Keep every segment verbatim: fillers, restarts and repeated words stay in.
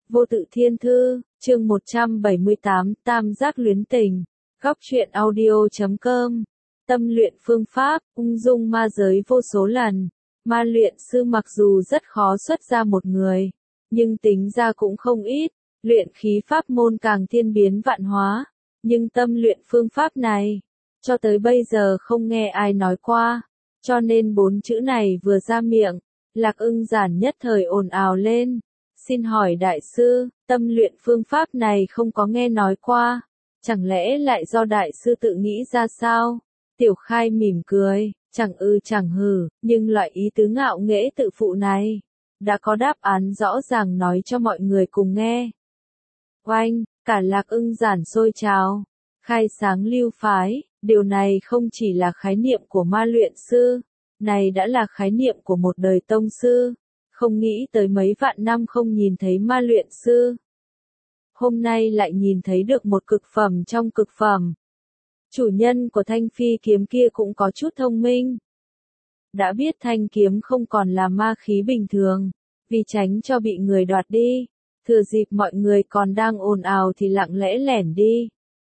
Vô tự thiên thư, chương một trăm bảy mươi tám, Tam giác luyến tình. Góc truyện audio chấm com. Tâm luyện phương pháp, ung dung ma giới vô số lần. Ma luyện sư mặc dù rất khó xuất ra một người, nhưng tính ra cũng không ít. Luyện khí pháp môn càng thiên biến vạn hóa, nhưng tâm luyện phương pháp này, cho tới bây giờ không nghe ai nói qua. Cho nên bốn chữ này vừa ra miệng, Lạc Ưng Giản nhất thời ồn ào lên. Xin hỏi đại sư, tâm luyện phương pháp này không có nghe nói qua, chẳng lẽ lại do đại sư tự nghĩ ra sao? Tiểu Khai mỉm cười, chẳng ư chẳng hừ, nhưng loại ý tứ ngạo nghễ tự phụ này, đã có đáp án rõ ràng nói cho mọi người cùng nghe. Oanh, cả Lạc Ưng Giản sôi trào, khai sáng lưu phái, điều này không chỉ là khái niệm của ma luyện sư, này đã là khái niệm của một đời tông sư. Không nghĩ tới mấy vạn năm không nhìn thấy ma luyện sư. Hôm nay lại nhìn thấy được một cực phẩm trong cực phẩm. Chủ nhân của thanh phi kiếm kia cũng có chút thông minh. Đã biết thanh kiếm không còn là ma khí bình thường, vì tránh cho bị người đoạt đi. Thừa dịp mọi người còn đang ồn ào thì lặng lẽ lẻn đi.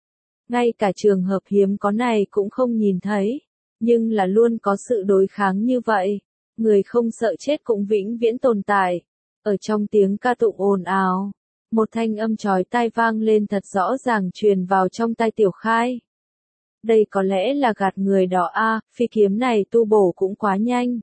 Ngay cả trường hợp hiếm có này cũng không nhìn thấy, nhưng là luôn có sự đối kháng như vậy. Người không sợ chết cũng vĩnh viễn tồn tại. Ở trong tiếng ca tụng ồn ào, một thanh âm chói tai vang lên thật rõ ràng truyền vào trong tai Tiểu Khai. Đây có lẽ là gạt người đó a, à, phi kiếm này tu bổ cũng quá nhanh.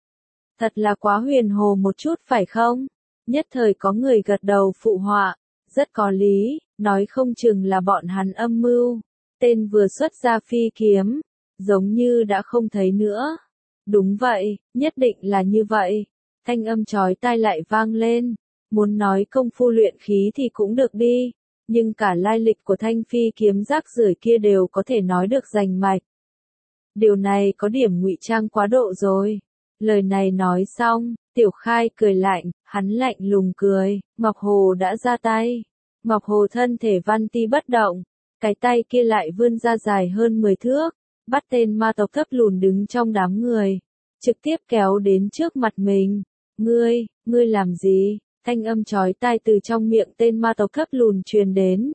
Thật là quá huyền hồ một chút phải không? Nhất thời có người gật đầu phụ họa, rất có lý, nói không chừng là bọn hắn âm mưu. Tên vừa xuất ra phi kiếm, giống như đã không thấy nữa. Đúng vậy, nhất định là như vậy. Thanh âm chói tai lại vang lên. Muốn nói công phu luyện khí thì cũng được đi. Nhưng cả lai lịch của thanh phi kiếm rác rưởi kia đều có thể nói được rành mạch. Điều này có điểm ngụy trang quá độ rồi. Lời này nói xong, Tiểu Khai cười lạnh, hắn lạnh lùng cười. Ngọc Hồ đã ra tay. Ngọc Hồ thân thể văn ti bất động. Cái tay kia lại vươn ra dài hơn mười thước. Bắt tên ma tộc thấp lùn đứng trong đám người, trực tiếp kéo đến trước mặt mình. Ngươi, ngươi làm gì? Thanh âm chói tai từ trong miệng tên ma tộc thấp lùn truyền đến.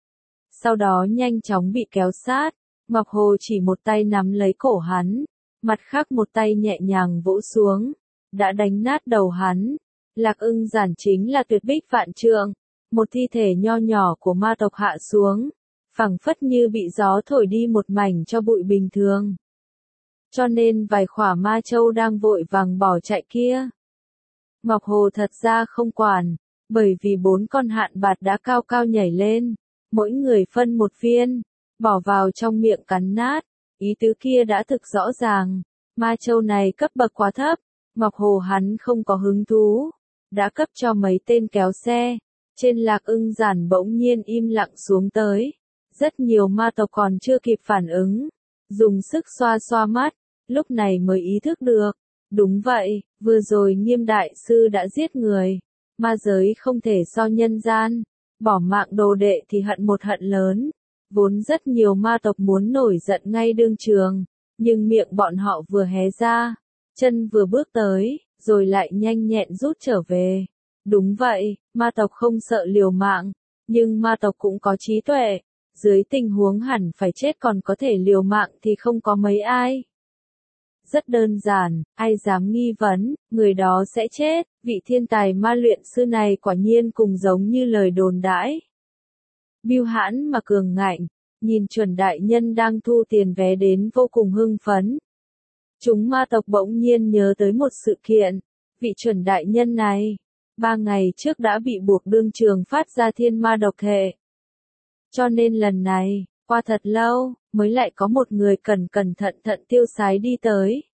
Sau đó nhanh chóng bị kéo sát, Ngọc Hồ chỉ một tay nắm lấy cổ hắn, mặt khác một tay nhẹ nhàng vỗ xuống, đã đánh nát đầu hắn. Lạc Ưng Giản chính là tuyệt bích vạn trượng, một thi thể nho nhỏ của ma tộc hạ xuống, phẳng phất như bị gió thổi đi một mảnh cho bụi bình thường. Cho nên vài khỏa ma châu đang vội vàng bỏ chạy kia. Ngọc Hồ thật ra không quản, bởi vì bốn con hạn bạt đã cao cao nhảy lên, mỗi người phân một viên, bỏ vào trong miệng cắn nát. Ý tứ kia đã thực rõ ràng, ma châu này cấp bậc quá thấp, Ngọc Hồ hắn không có hứng thú, đã cấp cho mấy tên kéo xe. Trên Lạc Ưng Giản bỗng nhiên im lặng xuống tới. Rất nhiều ma tộc còn chưa kịp phản ứng, dùng sức xoa xoa mắt, lúc này mới ý thức được. Đúng vậy, vừa rồi Nghiêm đại sư đã giết người, ma giới không thể so nhân gian, bỏ mạng đồ đệ thì hận một hận lớn. Vốn rất nhiều ma tộc muốn nổi giận ngay đương trường, nhưng miệng bọn họ vừa hé ra, chân vừa bước tới, rồi lại nhanh nhẹn rút trở về. Đúng vậy, ma tộc không sợ liều mạng, nhưng ma tộc cũng có trí tuệ. Dưới tình huống hẳn phải chết còn có thể liều mạng thì không có mấy ai. Rất đơn giản, ai dám nghi vấn, người đó sẽ chết. Vị thiên tài ma luyện sư này quả nhiên cùng giống như lời đồn đãi. Bưu hãn mà cường ngạnh, nhìn chuẩn đại nhân đang thu tiền vé đến vô cùng hưng phấn. Chúng ma tộc bỗng nhiên nhớ tới một sự kiện. Vị chuẩn đại nhân này, ba ngày trước đã bị buộc đương trường phát ra thiên ma độc hệ. Cho nên lần này, qua thật lâu, mới lại có một người cẩn cẩn thận thận tiêu sái đi tới.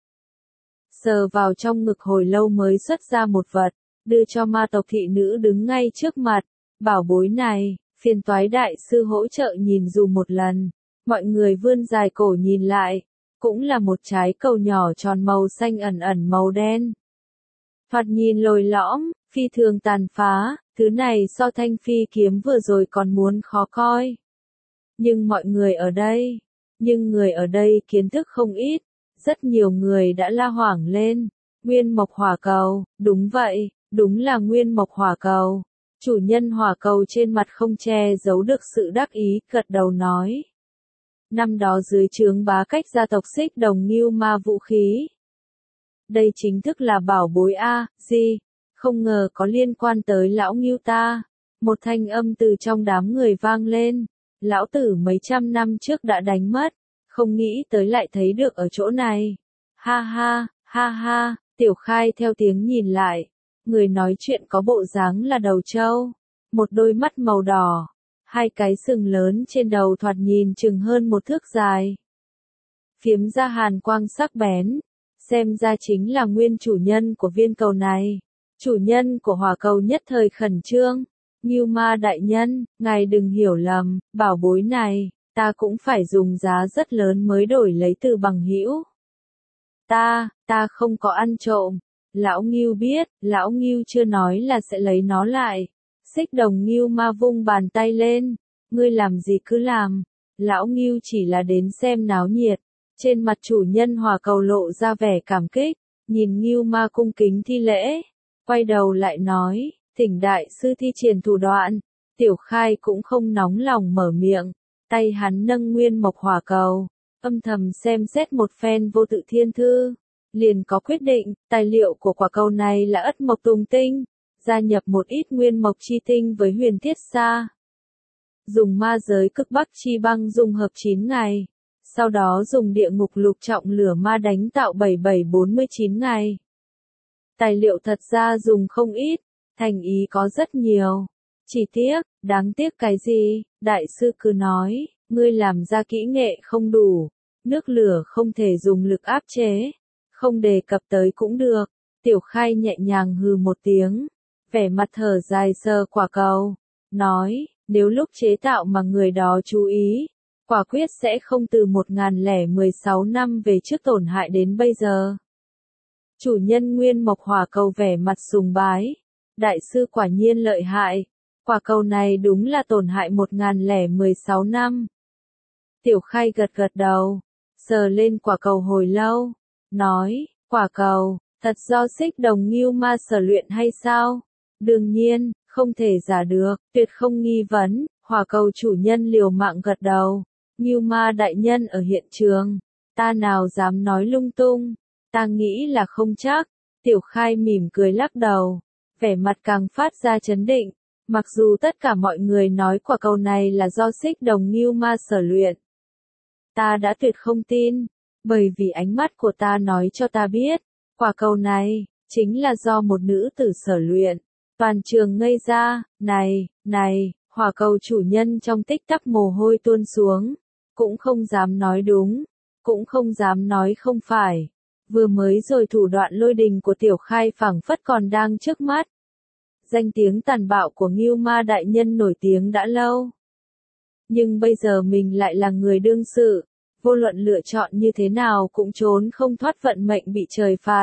Sờ vào trong ngực hồi lâu mới xuất ra một vật, đưa cho ma tộc thị nữ đứng ngay trước mặt. Bảo bối này, phiền toái đại sư hỗ trợ nhìn dù một lần. Mọi người vươn dài cổ nhìn lại, cũng là một trái cầu nhỏ tròn màu xanh ẩn ẩn màu đen. Thoạt nhìn lồi lõm, phi thường tàn phá, thứ này so thanh phi kiếm vừa rồi còn muốn khó coi. Nhưng mọi người ở đây, nhưng người ở đây kiến thức không ít, rất nhiều người đã la hoảng lên. Nguyên mộc hỏa cầu, đúng vậy, đúng là nguyên mộc hỏa cầu. Chủ nhân hỏa cầu trên mặt không che giấu được sự đắc ý, gật đầu nói. Năm đó dưới trướng bá cách gia tộc Xích Đồng Ngưu Ma vũ khí. Đây chính thức là bảo bối a, gì? Không ngờ có liên quan tới lão Ngưu ta. Một thanh âm từ trong đám người vang lên. Lão tử mấy trăm năm trước đã đánh mất, không nghĩ tới lại thấy được ở chỗ này. Ha ha, ha ha, Tiểu Khai theo tiếng nhìn lại. Người nói chuyện có bộ dáng là đầu trâu, một đôi mắt màu đỏ, hai cái sừng lớn trên đầu thoạt nhìn chừng hơn một thước dài. Phiếm ra hàn quang sắc bén, xem ra chính là nguyên chủ nhân của viên cầu này. Chủ nhân của hỏa cầu nhất thời khẩn trương. Ngưu Ma đại nhân, ngài đừng hiểu lầm, bảo bối này, ta cũng phải dùng giá rất lớn mới đổi lấy từ bằng hữu. Ta, ta không có ăn trộm. Lão Ngưu biết, lão Ngưu chưa nói là sẽ lấy nó lại. Xích Đồng Ngưu Ma vung bàn tay lên, ngươi làm gì cứ làm. Lão Ngưu chỉ là đến xem náo nhiệt. Trên mặt chủ nhân hỏa cầu lộ ra vẻ cảm kích, nhìn Ngưu Ma cung kính thi lễ, quay đầu lại nói. Thỉnh đại sư thi triển thủ đoạn. Tiểu Khai cũng không nóng lòng mở miệng, tay hắn nâng nguyên mộc hỏa cầu, âm thầm xem xét một phen vô tự thiên thư, liền có quyết định. Tài liệu của quả cầu này là ất mộc tùng tinh, gia nhập một ít nguyên mộc chi tinh với huyền thiết sa, dùng ma giới cực bắc chi băng dung hợp chín ngày, sau đó dùng địa ngục lục trọng lửa ma đánh tạo bảy bảy bốn mươi chín ngày. Tài liệu thật ra dùng không ít, thành ý có rất nhiều. Chỉ tiếc, đáng tiếc cái gì? Đại sư cứ nói, ngươi làm ra kỹ nghệ không đủ, nước lửa không thể dùng lực áp chế, không đề cập tới cũng được. Tiểu Khai nhẹ nhàng hừ một tiếng, vẻ mặt thở dài sờ quả cầu, nói, nếu lúc chế tạo mà người đó chú ý, quả quyết sẽ không từ một nghìn lẻ mười sáu năm về trước tổn hại đến bây giờ. Chủ nhân nguyên mộc hỏa cầu vẻ mặt sùng bái. Đại sư quả nhiên lợi hại, quả cầu này đúng là tổn hại một nghìn lẻ mười sáu năm. Tiểu Khai gật gật đầu, sờ lên quả cầu hồi lâu, nói, quả cầu, thật do Xích Đồng Ngưu Ma sở luyện hay sao? Đương nhiên, không thể giả được, tuyệt không nghi vấn. Hỏa cầu chủ nhân liều mạng gật đầu. Ngưu Ma đại nhân ở hiện trường, ta nào dám nói lung tung, ta nghĩ là không chắc. Tiểu Khai mỉm cười lắc đầu, vẻ mặt càng phát ra chấn định, mặc dù tất cả mọi người nói quả cầu này là do Xích Đồng Ngưu Ma sở luyện. Ta đã tuyệt không tin, bởi vì ánh mắt của ta nói cho ta biết, quả cầu này, chính là do một nữ tử sở luyện. Toàn trường ngây ra, này, này, hỏa cầu chủ nhân trong tích tắc mồ hôi tuôn xuống, cũng không dám nói đúng, cũng không dám nói không phải. Vừa mới rồi thủ đoạn lôi đình của Tiểu Khai phảng phất còn đang trước mắt. Danh tiếng tàn bạo của Ngưu Ma đại nhân nổi tiếng đã lâu. Nhưng bây giờ mình lại là người đương sự, vô luận lựa chọn như thế nào cũng trốn không thoát vận mệnh bị trời phạt.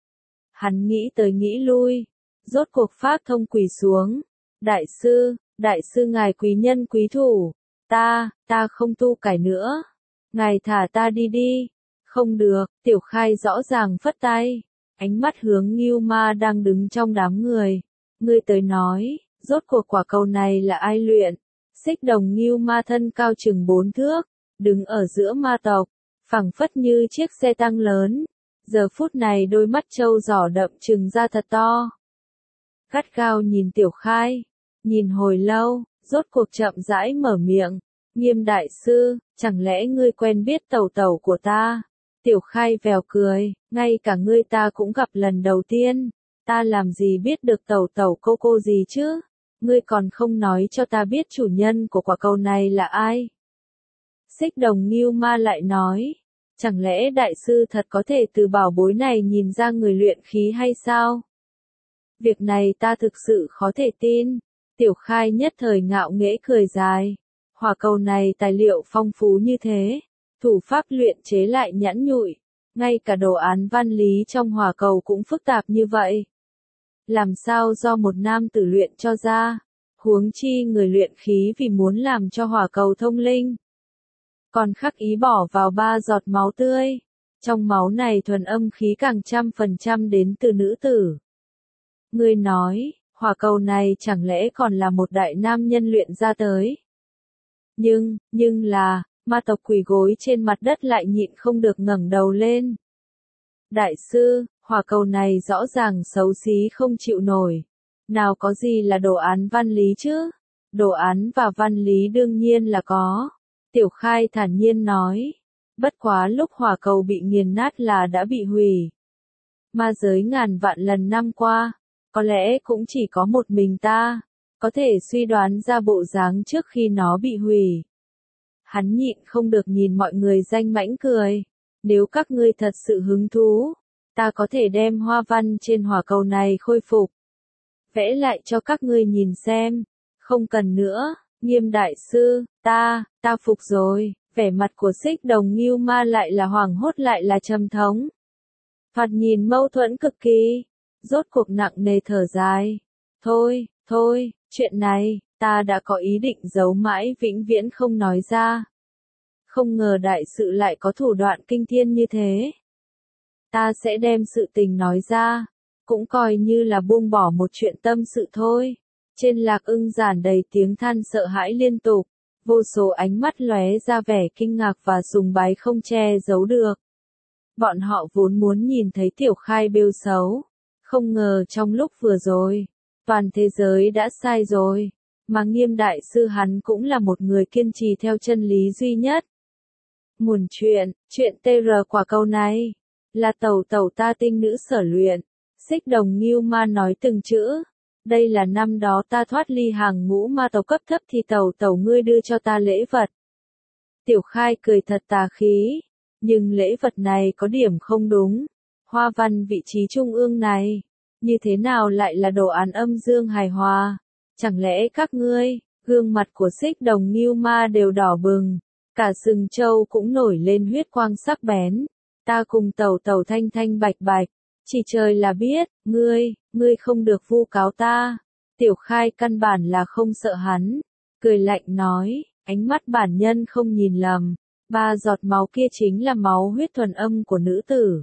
Hắn nghĩ tới nghĩ lui, rốt cuộc phát thông quỳ xuống. Đại sư, đại sư ngài quý nhân quý thủ, ta, ta không tu cải nữa. Ngài thả ta đi đi. Không được, Tiểu Khai rõ ràng phất tay, ánh mắt hướng Ngưu Ma đang đứng trong đám người. Ngươi tới nói, rốt cuộc quả cầu này là ai luyện? Xích Đồng Ngưu Ma thân cao chừng bốn thước, đứng ở giữa ma tộc, phẳng phất như chiếc xe tăng lớn. Giờ phút này đôi mắt trâu giỏ đậm trừng ra thật to. Gắt gao nhìn Tiểu Khai, nhìn hồi lâu, rốt cuộc chậm rãi mở miệng. Nghiêm đại sư, chẳng lẽ ngươi quen biết tẩu tẩu của ta? Tiểu Khai vèo cười, ngay cả ngươi ta cũng gặp lần đầu tiên, ta làm gì biết được tẩu tẩu cô cô gì chứ? Ngươi còn không nói cho ta biết chủ nhân của quả cầu này là ai? Xích Đồng Ngưu Ma lại nói, chẳng lẽ đại sư thật có thể từ bảo bối này nhìn ra người luyện khí hay sao? Việc này ta thực sự khó thể tin. Tiểu Khai nhất thời ngạo nghễ cười dài, hỏa cầu này tài liệu phong phú như thế. Thủ pháp luyện chế lại nhẵn nhụi, ngay cả đồ án văn lý trong hỏa cầu cũng phức tạp như vậy. Làm sao do một nam tử luyện cho ra, huống chi người luyện khí vì muốn làm cho hỏa cầu thông linh. Còn khắc ý bỏ vào ba giọt máu tươi, trong máu này thuần âm khí càng trăm phần trăm đến từ nữ tử. Ngươi nói, hỏa cầu này chẳng lẽ còn là một đại nam nhân luyện ra tới. Nhưng, nhưng là, ma tộc quỳ gối trên mặt đất lại nhịn không được ngẩng đầu lên. Đại sư, hỏa cầu này rõ ràng xấu xí không chịu nổi. Nào có gì là đồ án văn lý chứ? Đồ án và văn lý đương nhiên là có. Tiểu Khai thản nhiên nói. Bất quá lúc hỏa cầu bị nghiền nát là đã bị hủy. Ma giới ngàn vạn lần năm qua, có lẽ cũng chỉ có một mình ta, có thể suy đoán ra bộ dáng trước khi nó bị hủy. Hắn nhịn không được nhìn mọi người danh mãnh cười. Nếu các ngươi thật sự hứng thú, ta có thể đem hoa văn trên hỏa cầu này khôi phục. Vẽ lại cho các ngươi nhìn xem. Không cần nữa, Nghiêm đại sư, ta, ta phục rồi. Vẻ mặt của Xích Đồng Ngưu Ma lại là hoảng hốt lại là trầm thống. Thoạt nhìn mâu thuẫn cực kỳ, rốt cuộc nặng nề thở dài. Thôi, thôi, chuyện này, ta đã có ý định giấu mãi vĩnh viễn không nói ra. Không ngờ đại sự lại có thủ đoạn kinh thiên như thế. Ta sẽ đem sự tình nói ra, cũng coi như là buông bỏ một chuyện tâm sự thôi. Trên Lạc Ưng Giản đầy tiếng than sợ hãi liên tục, vô số ánh mắt lóe ra vẻ kinh ngạc và sùng bái không che giấu được. Bọn họ vốn muốn nhìn thấy Tiểu Khai bêu xấu, không ngờ trong lúc vừa rồi, toàn thế giới đã sai rồi, mà Nghiêm đại sư hắn cũng là một người kiên trì theo chân lý duy nhất. Nguồn chuyện, chuyện tê rờ quả cầu này, là tẩu tẩu ta tinh nữ sở luyện. Xích Đồng Ngưu Ma nói từng chữ. Đây là năm đó ta thoát ly hàng ngũ ma tộc cấp thấp thì tẩu tẩu ngươi đưa cho ta lễ vật. Tiểu Khai cười thật tà khí. Nhưng lễ vật này có điểm không đúng. Hoa văn vị trí trung ương này, như thế nào lại là đồ án âm dương hài hòa? Chẳng lẽ các ngươi, gương mặt của Xích Đồng Ngưu Ma đều đỏ bừng, cả sừng trâu cũng nổi lên huyết quang sắc bén. Ta cùng tẩu tẩu thanh thanh bạch bạch, chỉ trời là biết, ngươi, ngươi không được vu cáo ta. Tiểu Khai căn bản là không sợ hắn, cười lạnh nói, ánh mắt bản nhân không nhìn lầm. Ba giọt máu kia chính là máu huyết thuần âm của nữ tử.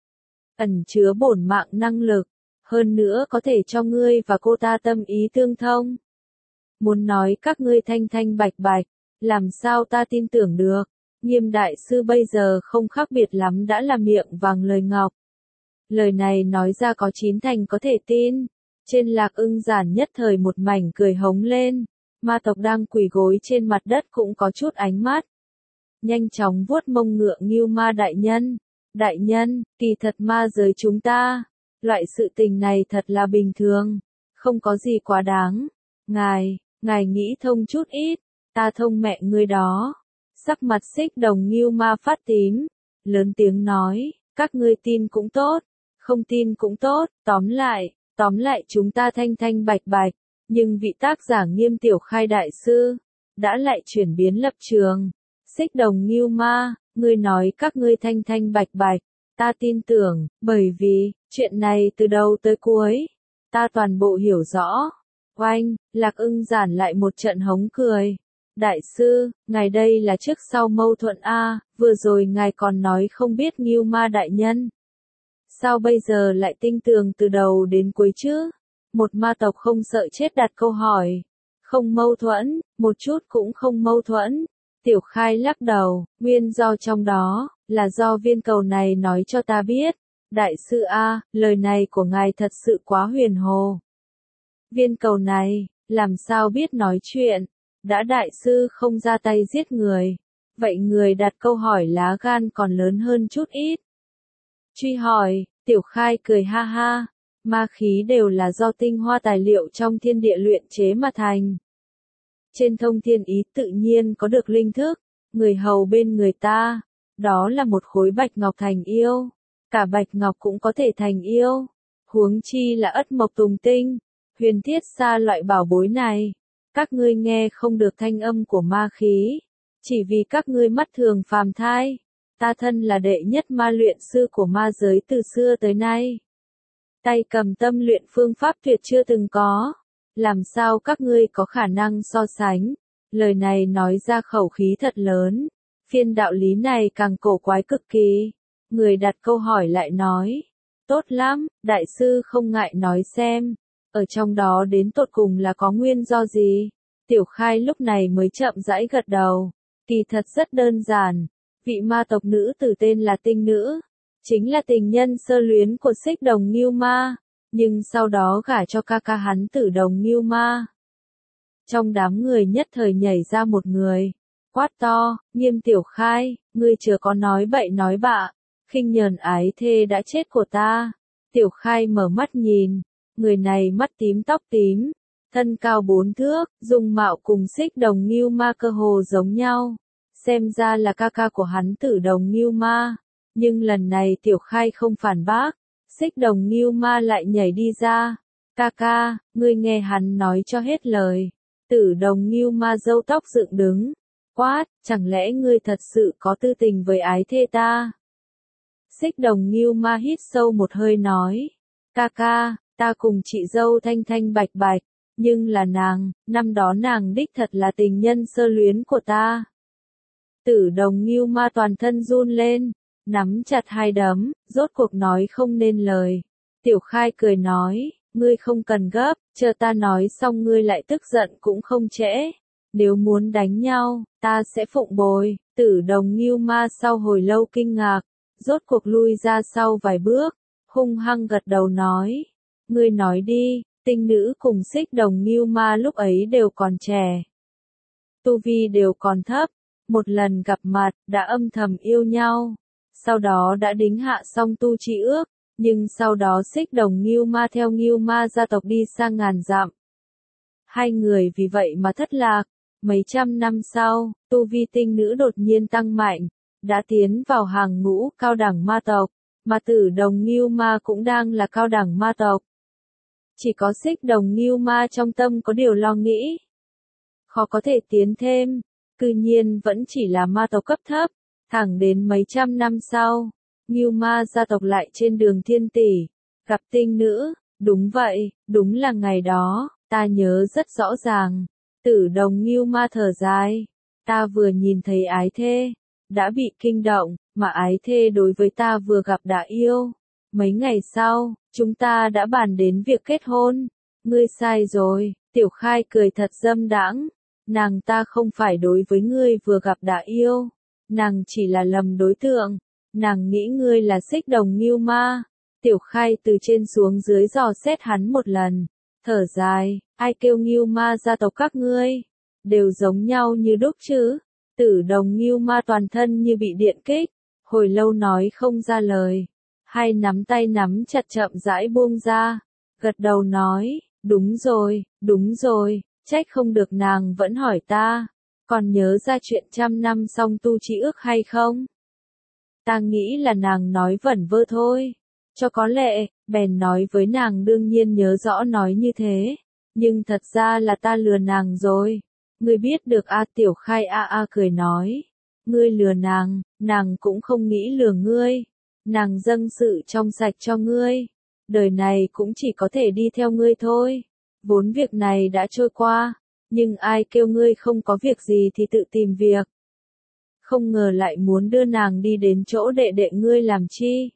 Ẩn chứa bổn mạng năng lực, hơn nữa có thể cho ngươi và cô ta tâm ý tương thông. Muốn nói các ngươi thanh thanh bạch bạch, làm sao ta tin tưởng được? Nghiêm đại sư bây giờ không khác biệt lắm đã là miệng vàng lời ngọc. Lời này nói ra có chín thành có thể tin. Trên Lạc Ưng Giản nhất thời một mảnh cười hống lên. Ma tộc đang quỳ gối trên mặt đất cũng có chút ánh mắt. Nhanh chóng vuốt mông ngựa Ngưu Ma đại nhân. Đại nhân, kỳ thật ma giới chúng ta. Loại sự tình này thật là bình thường. Không có gì quá đáng. Ngài, ngài nghĩ thông chút ít. Ta thông mẹ ngươi đó. Sắc mặt Xích Đồng Ngưu Ma phát tím. Lớn tiếng nói, các ngươi tin cũng tốt. Không tin cũng tốt. Tóm lại, tóm lại chúng ta thanh thanh bạch bạch. Nhưng vị tác giả Nghiêm Tiểu Khai đại sư đã lại chuyển biến lập trường. Xích Đồng Ngưu Ma, ngươi nói các ngươi thanh thanh bạch bạch, ta tin tưởng, bởi vì, chuyện này từ đầu tới cuối, ta toàn bộ hiểu rõ. Oanh, Lạc Ưng Giản lại một trận hống cười. Đại sư, ngài đây là trước sau mâu thuẫn a, vừa rồi ngài còn nói không biết Ngưu Ma đại nhân. Sao bây giờ lại tinh tường từ đầu đến cuối chứ? Một ma tộc không sợ chết đặt câu hỏi. Không mâu thuẫn, một chút cũng không mâu thuẫn. Tiểu Khai lắc đầu, nguyên do trong đó, là do viên cầu này nói cho ta biết. Đại sư A, lời này của ngài thật sự quá huyền hồ. Viên cầu này, làm sao biết nói chuyện? Đã đại sư không ra tay giết người. Vậy người đặt câu hỏi lá gan còn lớn hơn chút ít. Truy hỏi, Tiểu Khai cười ha ha. Ma khí đều là do tinh hoa tài liệu trong thiên địa luyện chế mà thành. Trên thông thiên ý tự nhiên có được linh thức, người hầu bên người ta, đó là một khối bạch ngọc thành yêu, cả bạch ngọc cũng có thể thành yêu, huống chi là ất mộc tùng tinh, huyền thiết xa loại bảo bối này, các ngươi nghe không được thanh âm của ma khí, chỉ vì các ngươi mắt thường phàm thai, ta thân là đệ nhất ma luyện sư của ma giới từ xưa tới nay. Tay cầm tâm luyện phương pháp tuyệt chưa từng có. Làm sao các ngươi có khả năng so sánh? Lời này nói ra khẩu khí thật lớn. Phiên đạo lý này càng cổ quái cực kỳ. Người đặt câu hỏi lại nói. Tốt lắm, đại sư không ngại nói xem. ở trong đó đến tột cùng là có nguyên do gì? Tiểu Khai lúc này mới chậm rãi gật đầu. Kỳ thật rất đơn giản, vị ma tộc nữ tử tên là Tinh Nữ, chính là tình nhân sơ luyến của Xích Đồng Ngưu Ma, nhưng sau đó gả cho ca ca hắn Tử Đồng Ngưu Ma. Trong đám người nhất thời nhảy ra một người, quát to, Nghiêm Tiểu Khai, ngươi chưa có nói bậy nói bạ, khinh nhờn ái thê đã chết của ta. Tiểu Khai mở mắt nhìn, người này mắt tím tóc tím, thân cao bốn thước, dung mạo cùng Xích Đồng Ngưu Ma cơ hồ giống nhau, xem ra là ca ca của hắn Tử Đồng Ngưu Ma. Nhưng lần này Tiểu Khai không phản bác, Xích Đồng Ngưu Ma lại nhảy đi ra, ca ca, ngươi nghe hắn nói cho hết lời. Tử Đồng Ngưu Ma râu tóc dựng đứng, quát, chẳng lẽ ngươi thật sự có tư tình với ái thê ta? Xích Đồng Ngưu Ma hít sâu một hơi nói, ca ca, ta cùng chị dâu thanh thanh bạch bạch, nhưng là nàng, năm đó nàng đích thật là tình nhân sơ luyến của ta. Tử Đồng Ngưu Ma toàn thân run lên, nắm chặt hai đấm, rốt cuộc nói không nên lời. Tiểu Khai cười nói, ngươi không cần gấp, chờ ta nói xong ngươi lại tức giận cũng không trễ. Nếu muốn đánh nhau, ta sẽ phụng bồi. Tử Đồng Ngưu Ma sau hồi lâu kinh ngạc, rốt cuộc lui ra sau vài bước, hung hăng gật đầu nói, ngươi nói đi. Tinh Nữ cùng Xích Đồng Ngưu Ma lúc ấy đều còn trẻ, tu vi đều còn thấp, một lần gặp mặt đã âm thầm yêu nhau, sau đó đã đính hạ xong tu chi ước, nhưng sau đó Xích Đồng Ngưu Ma theo Ngưu Ma gia tộc đi sang ngàn dặm. Hai người vì vậy mà thất lạc, mấy trăm năm sau, tu vi Tinh Nữ đột nhiên tăng mạnh, đã tiến vào hàng ngũ cao đẳng ma tộc, mà Tử Đồng Ngưu Ma cũng đang là cao đẳng ma tộc. Chỉ có Xích Đồng Ngưu Ma trong tâm có điều lo nghĩ, khó có thể tiến thêm, cư nhiên vẫn chỉ là ma tộc cấp thấp, thẳng đến mấy trăm năm sau, Ngưu Ma gia tộc lại trên đường thiên tỷ, gặp Tinh Nữ, đúng vậy, đúng là ngày đó, ta nhớ rất rõ ràng. Tử Đồng Ngưu Ma thở dài, ta vừa nhìn thấy ái thê, đã bị kinh động, mà ái thê đối với ta vừa gặp đã yêu. Mấy ngày sau, chúng ta đã bàn đến việc kết hôn. Ngươi sai rồi, Tiểu Khai cười thật dâm đãng. Nàng ta không phải đối với ngươi vừa gặp đã yêu. Nàng chỉ là lầm đối tượng. Nàng nghĩ ngươi là Xích Đồng Ngưu Ma. Tiểu Khai từ trên xuống dưới dò xét hắn một lần. Thở dài, ai kêu Ngưu Ma gia tộc các ngươi? Đều giống nhau như đúc chứ. Tử Đồng Ngưu Ma toàn thân như bị điện kích. Hồi lâu nói không ra lời. Hai nắm tay nắm chặt chậm rãi buông ra, gật đầu nói, đúng rồi, đúng rồi, trách không được nàng vẫn hỏi ta, còn nhớ ra chuyện trăm năm xong tu chi ước hay không? Ta nghĩ là nàng nói vẩn vơ thôi, cho có lệ, bèn nói với nàng đương nhiên nhớ rõ nói như thế, nhưng thật ra là ta lừa nàng rồi, ngươi biết được a. Tiểu Khai a a cười nói, ngươi lừa nàng, nàng cũng không nghĩ lừa ngươi. Nàng dâng sự trong sạch cho ngươi, đời này cũng chỉ có thể đi theo ngươi thôi. Vốn việc này đã trôi qua, nhưng ai kêu ngươi không có việc gì thì tự tìm việc. Không ngờ lại muốn đưa nàng đi đến chỗ đệ đệ ngươi làm chi.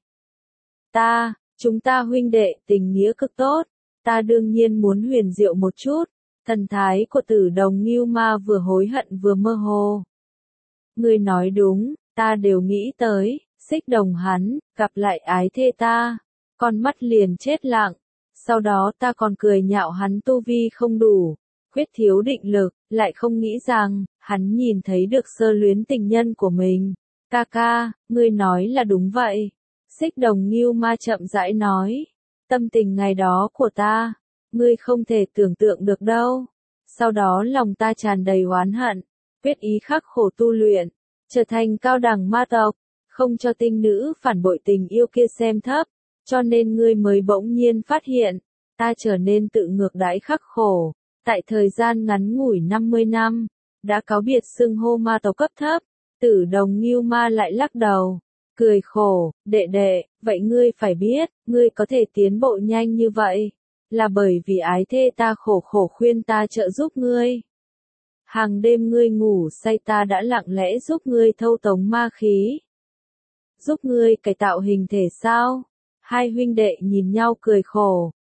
Ta, chúng ta huynh đệ tình nghĩa cực tốt, ta đương nhiên muốn huyền diệu một chút. Thần thái của Tử Đồng Ngưu Ma vừa hối hận vừa mơ hồ. Ngươi nói đúng, ta đều nghĩ tới. Xích Đồng hắn, gặp lại ái thê ta, con mắt liền chết lặng, sau đó ta còn cười nhạo hắn tu vi không đủ, khuyết thiếu định lực, lại không nghĩ rằng, hắn nhìn thấy được sơ luyến tình nhân của mình. Ca ca, ngươi nói là đúng vậy. Xích Đồng Ngưu Ma chậm rãi nói, tâm tình ngày đó của ta, ngươi không thể tưởng tượng được đâu. Sau đó lòng ta tràn đầy oán hận, quyết ý khắc khổ tu luyện, trở thành cao đẳng ma tộc. Không cho Tinh Nữ phản bội tình yêu kia xem thấp, cho nên ngươi mới bỗng nhiên phát hiện, ta trở nên tự ngược đãi khắc khổ, tại thời gian ngắn ngủi năm mươi năm, đã cáo biệt xưng hô ma tộc cấp thấp. Tử Đồng Ngưu Ma lại lắc đầu, cười khổ, đệ đệ, vậy ngươi phải biết, ngươi có thể tiến bộ nhanh như vậy, là bởi vì ái thê ta khổ khổ khuyên ta trợ giúp ngươi. Hàng đêm ngươi ngủ say ta đã lặng lẽ giúp ngươi thâu tống ma khí. Giúp ngươi cải tạo hình thể sao? Hai huynh đệ nhìn nhau cười khổ,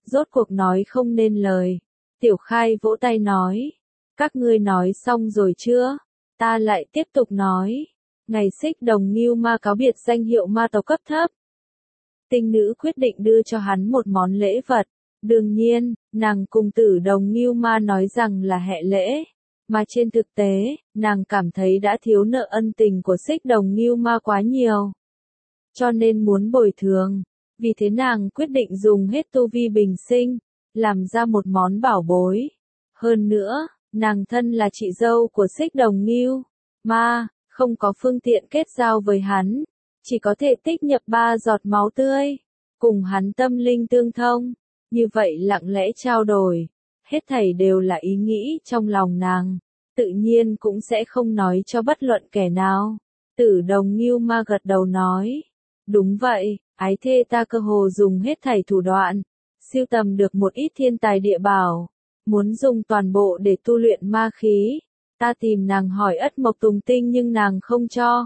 rốt cuộc nói không nên lời. Tiểu Khai vỗ tay nói, các ngươi nói xong rồi chưa? Ta lại tiếp tục nói, ngày Xích Đồng Ngưu Ma cáo biệt danh hiệu ma tộc cấp thấp. Tinh nữ quyết định đưa cho hắn một món lễ vật. Đương nhiên, nàng cùng Tử Đồng Ngưu Ma nói rằng là hệ lễ, mà trên thực tế, nàng cảm thấy đã thiếu nợ ân tình của Xích Đồng Ngưu Ma quá nhiều. Cho nên muốn bồi thường, vì thế nàng quyết định dùng hết tu vi bình sinh, làm ra một món bảo bối. Hơn nữa, nàng thân là chị dâu của Xích Đồng Ngưu Ma, không có phương tiện kết giao với hắn, chỉ có thể tích nhập ba giọt máu tươi, cùng hắn tâm linh tương thông, như vậy lặng lẽ trao đổi, hết thảy đều là ý nghĩ trong lòng nàng, tự nhiên cũng sẽ không nói cho bất luận kẻ nào. Tử Đồng Ngưu Ma gật đầu nói, đúng vậy, ái thê ta cơ hồ dùng hết thảy thủ đoạn, sưu tầm được một ít thiên tài địa bảo, muốn dùng toàn bộ để tu luyện ma khí. Ta tìm nàng hỏi Ất Mộc Tùng Tinh nhưng nàng không cho.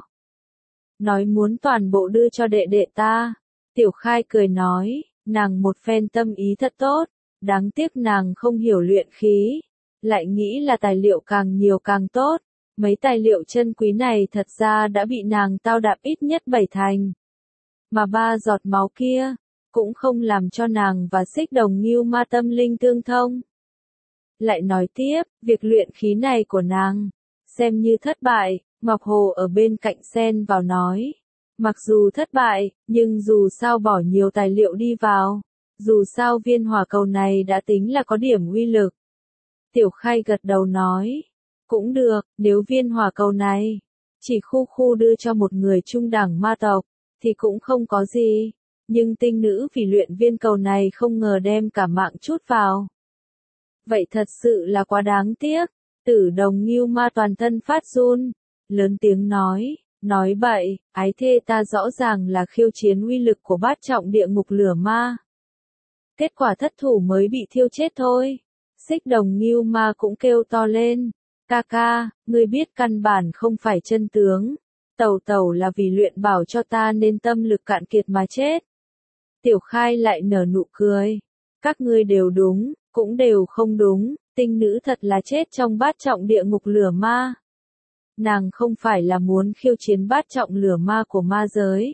Nói muốn toàn bộ đưa cho đệ đệ ta. Tiểu Khai cười nói, nàng một phen tâm ý thật tốt, đáng tiếc nàng không hiểu luyện khí, lại nghĩ là tài liệu càng nhiều càng tốt. Mấy tài liệu chân quý này thật ra đã bị nàng tao đạp ít nhất bảy thành. Mà ba giọt máu kia, cũng không làm cho nàng và Xích Đồng Ngưu Ma tâm linh tương thông. Lại nói tiếp, việc luyện khí này của nàng, xem như thất bại. Ngọc Hồ ở bên cạnh xen vào nói, mặc dù thất bại, nhưng dù sao bỏ nhiều tài liệu đi vào, dù sao viên hỏa cầu này đã tính là có điểm uy lực. Tiểu Khai gật đầu nói, cũng được, nếu viên hỏa cầu này chỉ khu khu đưa cho một người trung đẳng ma tộc, thì cũng không có gì, nhưng tinh nữ vì luyện viên cầu này không ngờ đem cả mạng chút vào. Vậy thật sự là quá đáng tiếc. Tử Đồng Ngưu Ma toàn thân phát run, lớn tiếng nói, nói bậy, ái thê ta rõ ràng là khiêu chiến uy lực của bát trọng địa ngục lửa ma. Kết quả thất thủ mới bị thiêu chết thôi. Xích Đồng Ngưu Ma cũng kêu to lên, ca ca, ngươi biết căn bản không phải chân tướng. Tẩu tẩu là vì luyện bảo cho ta nên tâm lực cạn kiệt mà chết. Tiểu Khai lại nở nụ cười, các ngươi đều đúng, cũng đều không đúng, tinh nữ thật là chết trong bát trọng địa ngục lửa ma. Nàng không phải là muốn khiêu chiến bát trọng lửa ma của ma giới,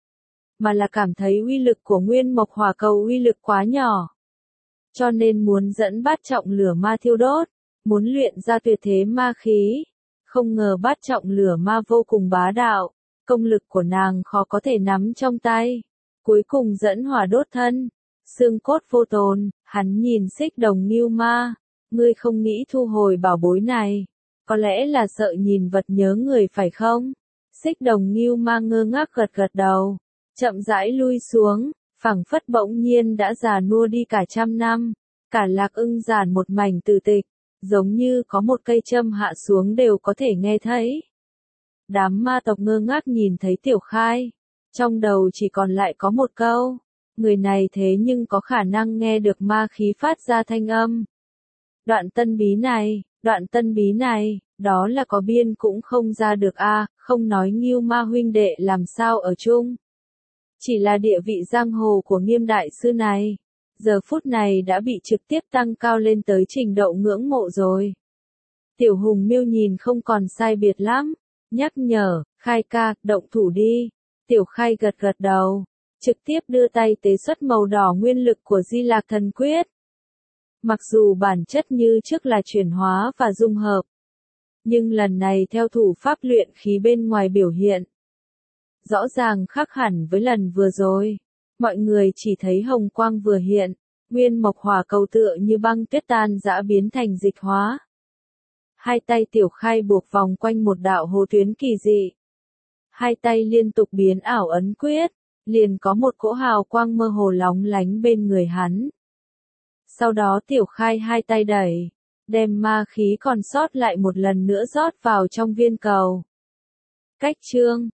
mà là cảm thấy uy lực của nguyên mộc hỏa cầu uy lực quá nhỏ. Cho nên muốn dẫn bát trọng lửa ma thiêu đốt, muốn luyện ra tuyệt thế ma khí. Không ngờ bát trọng lửa ma vô cùng bá đạo, công lực của nàng khó có thể nắm trong tay. Cuối cùng dẫn hỏa đốt thân, xương cốt vô tồn. Hắn nhìn Xích Đồng Ngưu Ma, ngươi không nghĩ thu hồi bảo bối này, có lẽ là sợ nhìn vật nhớ người phải không? Xích Đồng Ngưu Ma ngơ ngác gật gật đầu, chậm rãi lui xuống, phảng phất bỗng nhiên đã già nua đi cả trăm năm, cả Lạc Ưng giản một mảnh từ tịch, giống như có một cây châm hạ xuống đều có thể nghe thấy. Đám ma tộc ngơ ngác nhìn thấy Tiểu Khai, trong đầu chỉ còn lại có một câu, người này thế nhưng có khả năng nghe được ma khí phát ra thanh âm. Đoạn tân bí này, đoạn tân bí này, đó là có biên cũng không ra được a, không nói Ngưu Ma huynh đệ làm sao ở chung. Chỉ là địa vị giang hồ của Nghiêm đại sư này, giờ phút này đã bị trực tiếp tăng cao lên tới trình độ ngưỡng mộ rồi. Tiểu Hùng Miêu nhìn không còn sai biệt lắm, nhắc nhở, Khai ca, động thủ đi. Tiểu Khai gật gật đầu, trực tiếp đưa tay tế xuất màu đỏ nguyên lực của Di Lạc Thần Quyết. Mặc dù bản chất như trước là chuyển hóa và dung hợp, nhưng lần này theo thủ pháp luyện khí bên ngoài biểu hiện, rõ ràng khác hẳn với lần vừa rồi. Mọi người chỉ thấy hồng quang vừa hiện, nguyên mộc hỏa cầu tựa như băng tuyết tan rã biến thành dịch hóa. Hai tay Tiểu Khai buộc vòng quanh một đạo hồ tuyến kỳ dị. Hai tay liên tục biến ảo ấn quyết, liền có một cỗ hào quang mơ hồ lóng lánh bên người hắn. Sau đó Tiểu Khai hai tay đẩy, đem ma khí còn sót lại một lần nữa rót vào trong viên cầu. Cách chương